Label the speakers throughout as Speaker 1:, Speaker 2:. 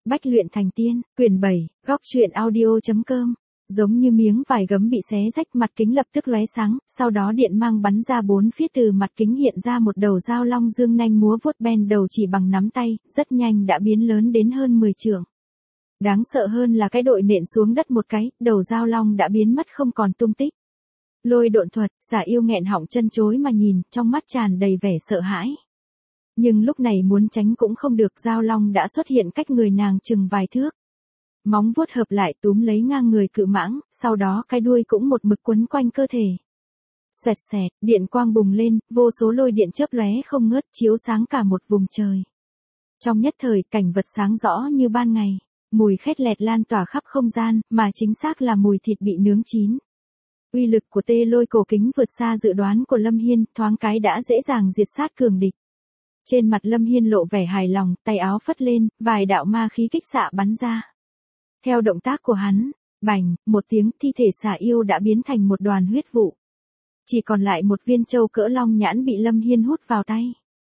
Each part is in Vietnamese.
Speaker 1: Bách luyện thành tiên, quyển 7, góc truyện audio.com. Giống như miếng vải gấm bị xé rách, mặt kính lập tức lóe sáng, sau đó điện mang bắn ra bốn phía, từ mặt kính hiện ra một đầu dao long dương nanh múa vuốt, ben đầu chỉ bằng nắm tay, rất nhanh đã biến lớn đến hơn 10 trượng. Đáng sợ hơn là cái đội nện xuống đất một cái, đầu dao long đã biến mất không còn tung tích. Lôi độn thuật, Xà Yêu nghẹn họng chân chối mà nhìn, trong mắt tràn đầy vẻ sợ hãi. Nhưng lúc này muốn tránh cũng không được, dao long đã xuất hiện cách người nàng chừng vài thước. Móng vuốt hợp lại túm lấy ngang người cự mãng, sau đó cái đuôi cũng một mực quấn quanh cơ thể. Xoẹt xẹt, điện quang bùng lên, vô số lôi điện chớp lóe không ngớt, chiếu sáng cả một vùng trời. Trong nhất thời, cảnh vật sáng rõ như ban ngày, mùi khét lẹt lan tỏa khắp không gian, mà chính xác là mùi thịt bị nướng chín. Uy lực của tê lôi cổ kính vượt xa dự đoán của Lâm Hiên, thoáng cái đã dễ dàng diệt sát cường địch. Trên mặt Lâm Hiên lộ vẻ hài lòng, tay áo phất lên, vài đạo ma khí kích xạ bắn ra. Theo động tác của hắn, bành, một tiếng, thi thể Xà Yêu đã biến thành một đoàn huyết vụ. Chỉ còn lại một viên châu cỡ long nhãn bị Lâm Hiên hút vào tay.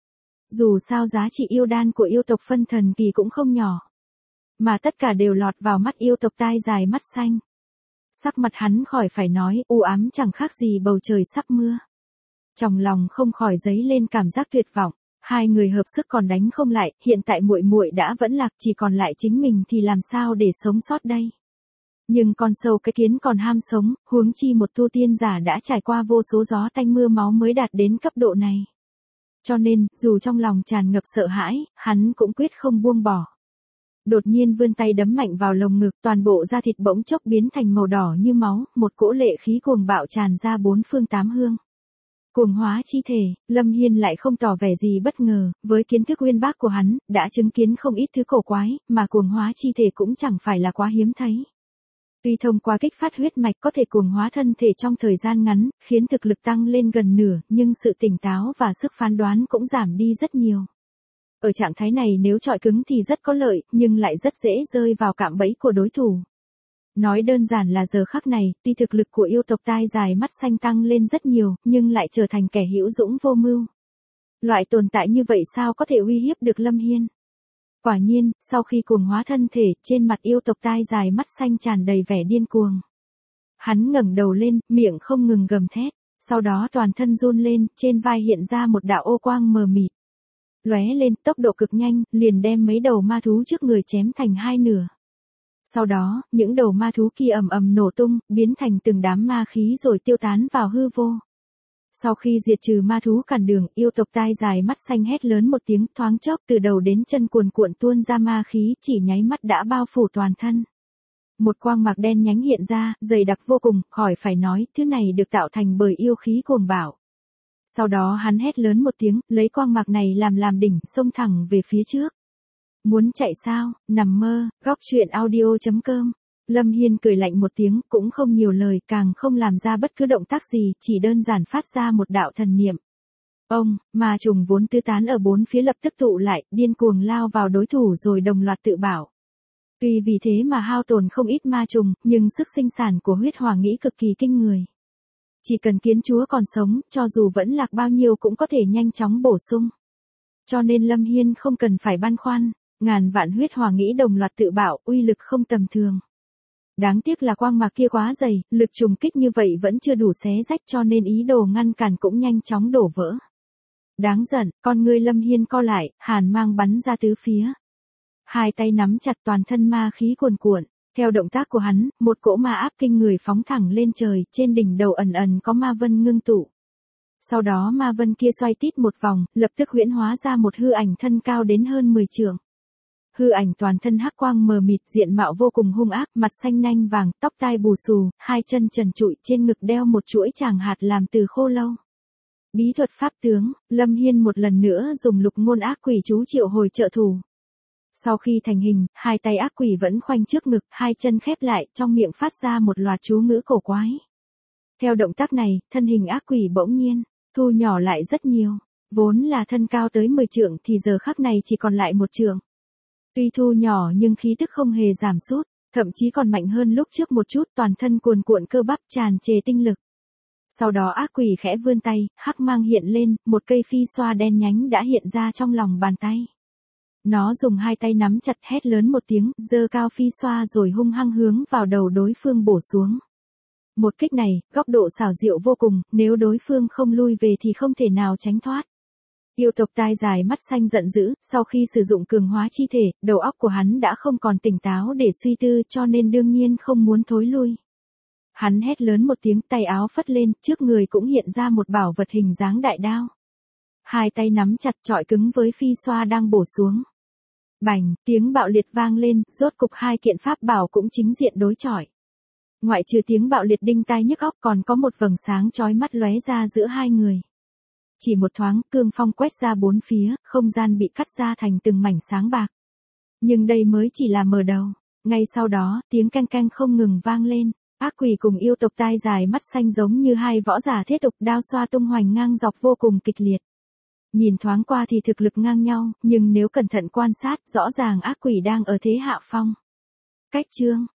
Speaker 1: Dù sao giá trị yêu đan của yêu tộc Phân Thần Kỳ cũng không nhỏ. Mà tất cả đều lọt vào mắt yêu tộc tai dài mắt xanh. Sắc mặt hắn khỏi phải nói, u ám chẳng khác gì bầu trời sắp mưa. Trong lòng không khỏi dấy lên cảm giác tuyệt vọng. Hai người hợp sức còn đánh không lại, hiện tại muội muội đã vẫn lạc, chỉ còn lại chính mình thì làm sao để sống sót đây? Nhưng con sâu cái kiến còn ham sống, huống chi một tu tiên giả đã trải qua vô số gió tanh mưa máu mới đạt đến cấp độ này. Cho nên, dù trong lòng tràn ngập sợ hãi, hắn cũng quyết không buông bỏ. Đột nhiên vươn tay đấm mạnh vào lồng ngực, toàn bộ da thịt bỗng chốc biến thành màu đỏ như máu, một cỗ lệ khí cuồng bạo tràn ra bốn phương tám hướng. Cuồng hóa chi thể, Lâm Hiên lại không tỏ vẻ gì bất ngờ, với kiến thức uyên bác của hắn, đã chứng kiến không ít thứ cổ quái, mà cuồng hóa chi thể cũng chẳng phải là quá hiếm thấy. Tuy thông qua kích phát huyết mạch có thể cuồng hóa thân thể trong thời gian ngắn, khiến thực lực tăng lên gần nửa, nhưng sự tỉnh táo và sức phán đoán cũng giảm đi rất nhiều. Ở trạng thái này nếu chọi cứng thì rất có lợi, nhưng lại rất dễ rơi vào cạm bẫy của đối thủ. Nói đơn giản là giờ khắc này, tuy thực lực của yêu tộc tai dài mắt xanh tăng lên rất nhiều, nhưng lại trở thành kẻ hữu dũng vô mưu. Loại tồn tại như vậy sao có thể uy hiếp được Lâm Hiên? Quả nhiên, sau khi cuồng hóa thân thể, trên mặt yêu tộc tai dài mắt xanh tràn đầy vẻ điên cuồng. Hắn ngẩng đầu lên, miệng không ngừng gầm thét, sau đó toàn thân run lên, trên vai hiện ra một đạo ô quang mờ mịt. Lóe lên, tốc độ cực nhanh, liền đem mấy đầu ma thú trước người chém thành hai nửa. Sau đó, những đầu ma thú kia ầm ầm nổ tung, biến thành từng đám ma khí rồi tiêu tán vào hư vô. Sau khi diệt trừ ma thú cản đường, yêu tộc tai dài mắt xanh hét lớn một tiếng, thoáng chốc từ đầu đến chân cuồn cuộn tuôn ra ma khí, chỉ nháy mắt đã bao phủ toàn thân. Một quang mạc đen nhánh hiện ra, dày đặc vô cùng, khỏi phải nói, thứ này được tạo thành bởi yêu khí cuồng bạo. Sau đó hắn hét lớn một tiếng, lấy quang mạc này làm đỉnh, xông thẳng về phía trước. Muốn chạy sao, nằm mơ, góc truyện audio.com. Lâm Hiên cười lạnh một tiếng, cũng không nhiều lời, càng không làm ra bất cứ động tác gì, chỉ đơn giản phát ra một đạo thần niệm. Ma trùng vốn tứ tán ở bốn phía lập tức tụ lại, điên cuồng lao vào đối thủ rồi đồng loạt tự bảo. Tuy vì thế mà hao tổn không ít ma trùng, nhưng sức sinh sản của huyết hỏa nghĩ cực kỳ kinh người. Chỉ cần kiến chúa còn sống, cho dù vẫn lạc bao nhiêu cũng có thể nhanh chóng bổ sung. Cho nên Lâm Hiên không cần phải băn khoăn. Ngàn vạn huyết hỏa nghĩ đồng loạt tự bảo, uy lực không tầm thường. Đáng tiếc là quang mạc kia quá dày, lực trùng kích như vậy vẫn chưa đủ xé rách, cho nên ý đồ ngăn cản cũng nhanh chóng đổ vỡ. Đáng giận, con ngươi Lâm Hiên co lại, hàn mang bắn ra tứ phía. Hai tay nắm chặt, toàn thân ma khí cuồn cuộn. Theo động tác của hắn, một cỗ ma áp kinh người phóng thẳng lên trời, trên đỉnh đầu ẩn ẩn có ma vân ngưng tụ. Sau đó ma vân kia xoay tít một vòng, lập tức huyễn hóa ra một hư ảnh thân cao đến hơn 10 trượng. Hư ảnh toàn thân hắc quang mờ mịt, diện mạo vô cùng hung ác, mặt xanh nanh vàng, tóc tai bù xù, hai chân trần trụi, trên ngực đeo một chuỗi tràng hạt làm từ khô lâu. Bí thuật pháp tướng, Lâm Hiên một lần nữa dùng lục ngôn ác quỷ chú triệu hồi trợ thủ. Sau khi thành hình, hai tay ác quỷ vẫn khoanh trước ngực, hai chân khép lại, trong miệng phát ra một loạt chú ngữ cổ quái. Theo động tác này, thân hình ác quỷ bỗng nhiên thu nhỏ lại rất nhiều, vốn là thân cao tới 10 trượng thì giờ khắc này chỉ còn lại 1 trượng. Tuy thu nhỏ nhưng khí tức không hề giảm sút, thậm chí còn mạnh hơn lúc trước một chút, toàn thân cuồn cuộn cơ bắp tràn trề tinh lực. Sau đó ác quỷ khẽ vươn tay, hắc mang hiện lên, một cây phi xoa đen nhánh đã hiện ra trong lòng bàn tay. Nó dùng hai tay nắm chặt hét lớn một tiếng, giơ cao phi xoa rồi hung hăng hướng vào đầu đối phương bổ xuống. Một kích này, góc độ xảo diệu vô cùng, nếu đối phương không lui về thì không thể nào tránh thoát. Yêu tộc tai dài mắt xanh giận dữ, sau khi sử dụng cường hóa chi thể, đầu óc của hắn đã không còn tỉnh táo để suy tư cho nên đương nhiên không muốn thối lui. Hắn hét lớn một tiếng, tay áo phất lên, trước người cũng hiện ra một bảo vật hình dáng đại đao. Hai tay nắm chặt chọi cứng với phi xoa đang bổ xuống. Bành, tiếng bạo liệt vang lên, rốt cục hai kiện pháp bảo cũng chính diện đối chọi. Ngoại trừ tiếng bạo liệt đinh tai nhức óc còn có một vầng sáng chói mắt lóe ra giữa hai người. Chỉ một thoáng, cương phong quét ra bốn phía, không gian bị cắt ra thành từng mảnh sáng bạc. Nhưng đây mới chỉ là mở đầu. Ngay sau đó, tiếng canh canh không ngừng vang lên. Ác quỷ cùng yêu tộc tai dài mắt xanh giống như hai võ giả thế tục, đao xoa tung hoành ngang dọc vô cùng kịch liệt. Nhìn thoáng qua thì thực lực ngang nhau, nhưng nếu cẩn thận quan sát, rõ ràng ác quỷ đang ở thế hạ phong. Cách chương